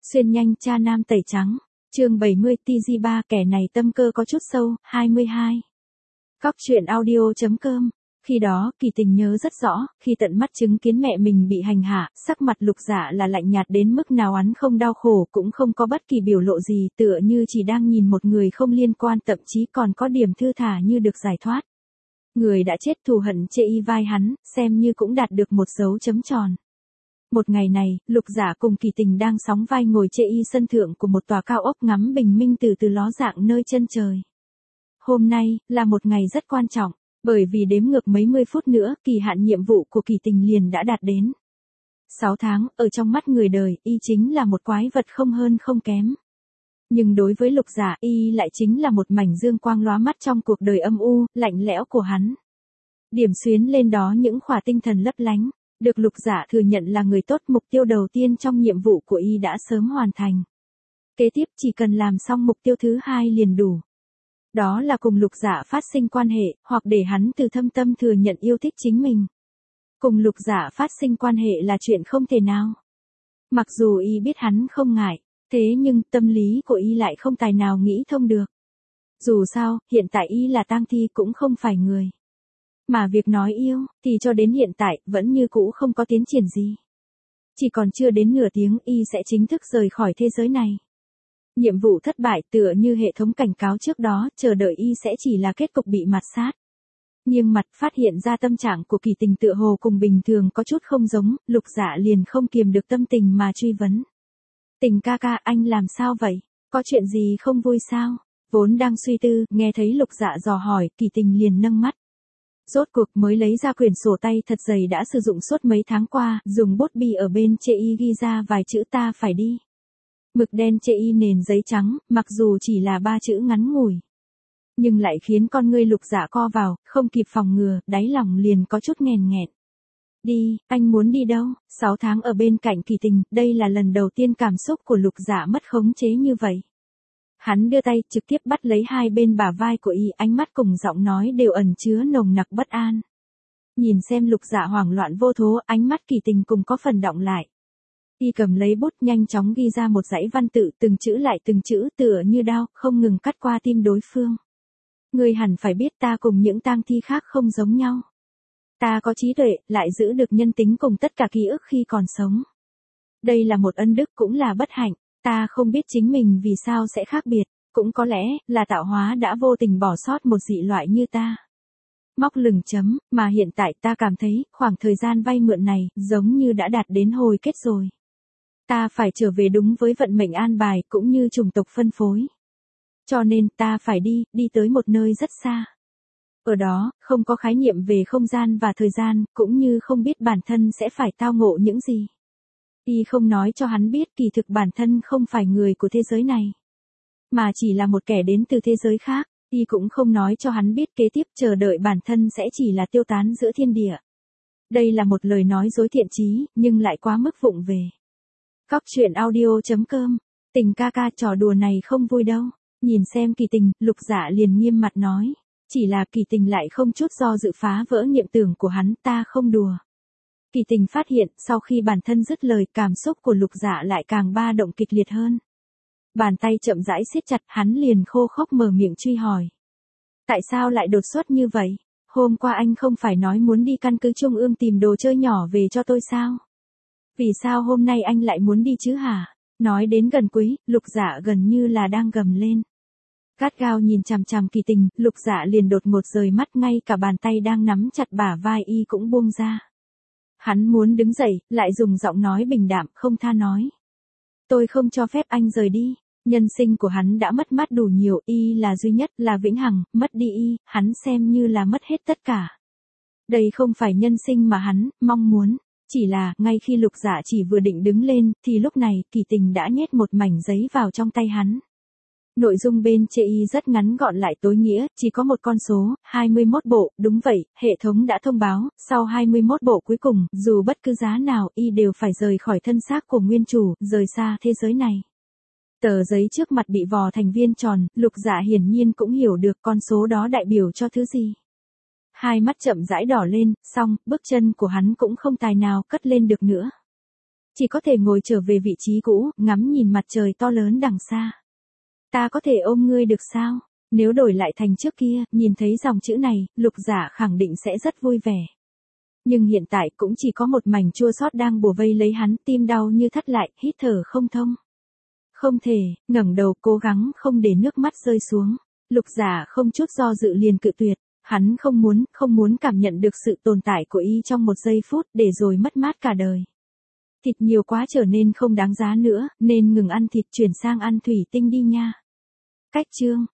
Xuyên nhanh cha nam tẩy trắng. Chương 70 TG3 kẻ này tâm cơ có chút sâu, 22. Cóc truyện audio.com. Khi đó, Kỳ Tình nhớ rất rõ, khi tận mắt chứng kiến mẹ mình bị hành hạ, sắc mặt Lục Dạ là lạnh nhạt đến mức nào, hắn không đau khổ cũng không có bất kỳ biểu lộ gì, tựa như chỉ đang nhìn một người không liên quan, thậm chí còn có điểm thư thả như được giải thoát. Người đã chết thù hận chê y vai hắn, xem như cũng đạt được một dấu chấm tròn. Một ngày này, Lục Dạ cùng Kỳ Tình đang sóng vai ngồi chê y sân thượng của một tòa cao ốc ngắm bình minh từ từ ló dạng nơi chân trời. Hôm nay, là một ngày rất quan trọng, bởi vì đếm ngược mấy mươi phút nữa, kỳ hạn nhiệm vụ của Kỳ Tình liền đã đạt đến. 6 tháng, ở trong mắt người đời, y chính là một quái vật không hơn không kém. Nhưng đối với Lục Dạ, y lại chính là một mảnh dương quang lóa mắt trong cuộc đời âm u, lạnh lẽo của hắn. Điểm xuyến lên đó những khỏa tinh thần lấp lánh, được Lục Dạ thừa nhận là người tốt, mục tiêu đầu tiên trong nhiệm vụ của y đã sớm hoàn thành. Kế tiếp chỉ cần làm xong mục tiêu thứ hai liền đủ. Đó là cùng Lục Dạ phát sinh quan hệ, hoặc để hắn từ thâm tâm thừa nhận yêu thích chính mình. Cùng Lục Dạ phát sinh quan hệ là chuyện không thể nào. Mặc dù y biết hắn không ngại, thế nhưng tâm lý của y lại không tài nào nghĩ thông được. Dù sao, hiện tại y là tang thi cũng không phải người. Mà việc nói yêu, thì cho đến hiện tại, vẫn như cũ không có tiến triển gì. Chỉ còn chưa đến nửa tiếng y sẽ chính thức rời khỏi thế giới này. Nhiệm vụ thất bại tựa như hệ thống cảnh cáo trước đó, chờ đợi y sẽ chỉ là kết cục bị mạt sát. Nhưng mặt phát hiện ra tâm trạng của Kỳ Tình tựa hồ cùng bình thường có chút không giống, Lục Dạ liền không kiềm được tâm tình mà truy vấn. Tình ca ca, anh làm sao vậy? Có chuyện gì không vui sao? Vốn đang suy tư, nghe thấy Lục Dạ dò hỏi, Kỳ Tình liền nâng mắt. Rốt cuộc mới lấy ra quyển sổ tay thật dày đã sử dụng suốt mấy tháng qua, dùng bút bi ở bên chê y ghi ra vài chữ ta phải đi. Mực đen chê y nền giấy trắng, mặc dù chỉ là 3 chữ ngắn ngủi, nhưng lại khiến con ngươi Lục Dạ co vào, không kịp phòng ngừa, đáy lòng liền có chút nghèn nghẹn. Đi, anh muốn đi đâu? 6 tháng ở bên cạnh Kỳ Tình, đây là lần đầu tiên cảm xúc của Lục Dạ mất khống chế như vậy. Hắn đưa tay trực tiếp bắt lấy hai bên bả vai của y, ánh mắt cùng giọng nói đều ẩn chứa nồng nặc bất an. Nhìn xem Lục Dạ hoảng loạn vô thố, ánh mắt Kỳ Tình cùng có phần đọng lại. Y cầm lấy bút nhanh chóng ghi ra một dãy văn tự, từng chữ lại từng chữ, tựa như đao, không ngừng cắt qua tim đối phương. Ngươi hẳn phải biết ta cùng những tang thi khác không giống nhau. Ta có trí tuệ, lại giữ được nhân tính cùng tất cả ký ức khi còn sống. Đây là một ân đức cũng là bất hạnh, ta không biết chính mình vì sao sẽ khác biệt, cũng có lẽ là tạo hóa đã vô tình bỏ sót một dị loại như ta. Móc lửng chấm, mà hiện tại ta cảm thấy, khoảng thời gian vay mượn này, giống như đã đạt đến hồi kết rồi. Ta phải trở về đúng với vận mệnh an bài, cũng như chủng tộc phân phối. Cho nên, ta phải đi tới một nơi rất xa. Ở đó, không có khái niệm về không gian và thời gian, cũng như không biết bản thân sẽ phải tao ngộ những gì. Y không nói cho hắn biết kỳ thực bản thân không phải người của thế giới này, mà chỉ là một kẻ đến từ thế giới khác. Y cũng không nói cho hắn biết kế tiếp chờ đợi bản thân sẽ chỉ là tiêu tán giữa thiên địa. Đây là một lời nói dối thiện chí, nhưng lại quá mức vụng về. Cóc truyện audio.com. Tình ca ca, trò đùa này không vui đâu. Nhìn xem Kỳ Tình, Lục Dạ liền nghiêm mặt nói. Chỉ là Kỳ Tình lại không chút do dự phá vỡ niệm tưởng của hắn, ta không đùa. Kỳ Tình phát hiện, sau khi bản thân dứt lời, cảm xúc của Lục Dạ lại càng ba động kịch liệt hơn. Bàn tay chậm rãi siết chặt, hắn liền khô khốc mở miệng truy hỏi. Tại sao lại đột xuất như vậy? Hôm qua anh không phải nói muốn đi căn cứ Trung ương tìm đồ chơi nhỏ về cho tôi sao? Vì sao hôm nay anh lại muốn đi chứ hả? Nói đến gần cuối, Lục Dạ gần như là đang gầm lên. Gắt gao nhìn chằm chằm Kỳ Tình, Lục Dạ liền đột ngột rời mắt, ngay cả bàn tay đang nắm chặt bả vai y cũng buông ra. Hắn muốn đứng dậy, lại dùng giọng nói bình đạm, không tha nói. Tôi không cho phép anh rời đi. Nhân sinh của hắn đã mất mát đủ nhiều, y là duy nhất, là vĩnh hằng, mất đi y, hắn xem như là mất hết tất cả. Đây không phải nhân sinh mà hắn mong muốn. Chỉ là, ngay khi Lục Dạ chỉ vừa định đứng lên, thì lúc này, Kỳ Tình đã nhét một mảnh giấy vào trong tay hắn. Nội dung bên chê y rất ngắn gọn lại tối nghĩa, chỉ có một con số, 21 bộ, đúng vậy, hệ thống đã thông báo, sau 21 bộ cuối cùng, dù bất cứ giá nào, y đều phải rời khỏi thân xác của nguyên chủ, rời xa thế giới này. Tờ giấy trước mặt bị vò thành viên tròn, Lục Dạ hiển nhiên cũng hiểu được con số đó đại biểu cho thứ gì. Hai mắt chậm rãi đỏ lên, xong, bước chân của hắn cũng không tài nào cất lên được nữa. Chỉ có thể ngồi trở về vị trí cũ, ngắm nhìn mặt trời to lớn đằng xa. Ta có thể ôm ngươi được sao? Nếu đổi lại thành trước kia, nhìn thấy dòng chữ này, Lục Giả khẳng định sẽ rất vui vẻ. Nhưng hiện tại cũng chỉ có một mảnh chua xót đang bủa vây lấy hắn, tim đau như thắt lại, hít thở không thông. Không thể, ngẩng đầu cố gắng không để nước mắt rơi xuống. Lục Giả không chút do dự liền cự tuyệt. Hắn không muốn cảm nhận được sự tồn tại của y trong một giây phút để rồi mất mát cả đời. Thịt nhiều quá trở nên không đáng giá nữa, nên ngừng ăn thịt chuyển sang ăn thủy tinh đi nha. Cách chương